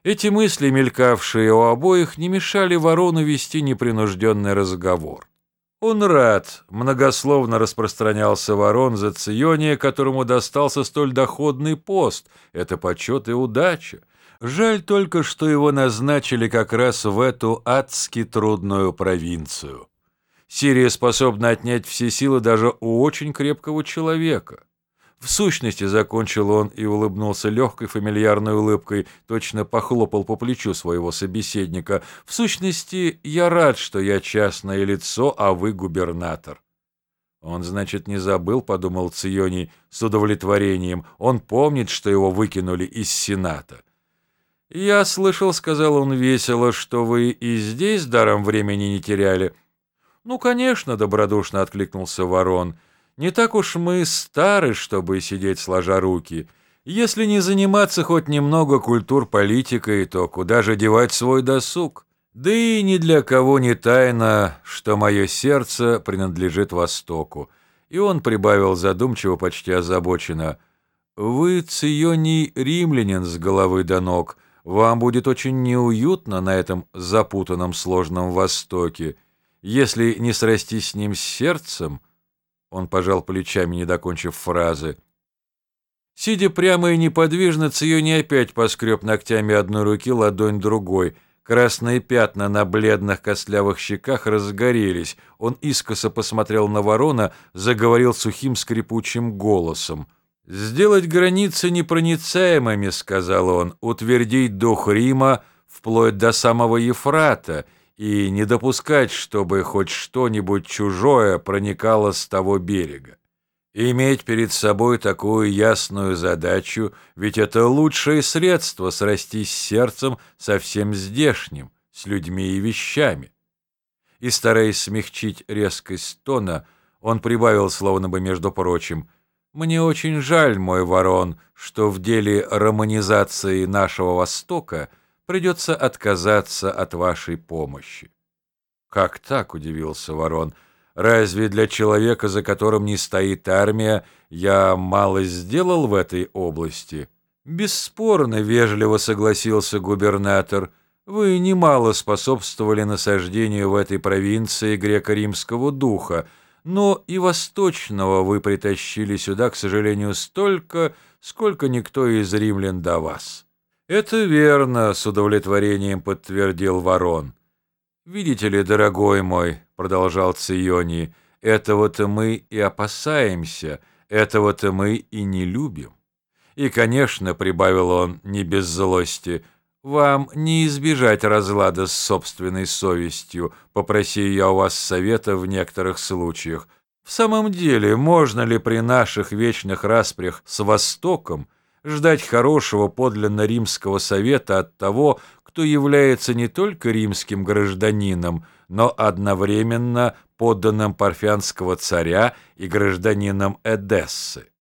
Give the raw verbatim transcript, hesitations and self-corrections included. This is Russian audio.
Эти мысли, мелькавшие у обоих, не мешали Ворону вести непринужденный разговор. Он рад, многословно распространялся Ворон за Циония, которому достался столь доходный пост. Это почет и удача. Жаль только, что его назначили как раз в эту адски трудную провинцию. Сирия способна отнять все силы даже у очень крепкого человека. В сущности, закончил он и улыбнулся легкой фамильярной улыбкой, точно похлопал по плечу своего собеседника. В сущности, я рад, что я частное лицо, а вы губернатор. Он, значит, не забыл, подумал Ционий с удовлетворением. Он помнит, что его выкинули из Сената. Я слышал, сказал он весело, что вы и здесь даром времени не теряли. Ну, конечно, добродушно откликнулся Ворон. Не так уж мы стары, чтобы сидеть сложа руки. Если не заниматься хоть немного культур-политикой, то куда же девать свой досуг? Да и ни для кого не тайна, что мое сердце принадлежит Востоку. И он прибавил задумчиво, почти озабоченно. Вы, Ционий, римлянин с головы до ног. Вам будет очень неуютно на этом запутанном сложном Востоке. Если не срастись с ним с сердцем... Он пожал плечами, не докончив фразы. Сидя прямо и неподвижно, Ционий опять поскреб ногтями одной руки ладонь другой. Красные пятна на бледных костлявых щеках разгорелись. Он искоса посмотрел на Ворона, заговорил сухим скрипучим голосом. «Сделать границы непроницаемыми, — сказал он, — утвердить дух Рима вплоть до самого Ефрата, и не допускать, чтобы хоть что-нибудь чужое проникало с того берега. Иметь перед собой такую ясную задачу, ведь это лучшее средство срастись сердцем со всем здешним, с людьми и вещами». И, стараясь смягчить резкость тона, он прибавил, словно бы между прочим, «Мне очень жаль, мой Ворон, что в деле романизации нашего Востока придется отказаться от вашей помощи». «Как так?» — удивился Ворон. «Разве для человека, за которым не стоит армия, я мало сделал в этой области?» «Бесспорно, — вежливо согласился губернатор, — вы немало способствовали насаждению в этой провинции греко-римского духа, но и восточного вы притащили сюда, к сожалению, столько, сколько никто из римлян до вас». «Это верно», — с удовлетворением подтвердил Ворон. «Видите ли, дорогой мой, — продолжал Ционий, — этого-то мы и опасаемся, этого-то мы и не любим. И, конечно, — прибавил он не без злости, — вам не избежать разлада с собственной совестью, попроси я у вас совета в некоторых случаях. В самом деле, можно ли при наших вечных распрях с Востоком ждать хорошего подлинно римского совета от того, кто является не только римским гражданином, но одновременно подданным парфянского царя и гражданином Эдессы?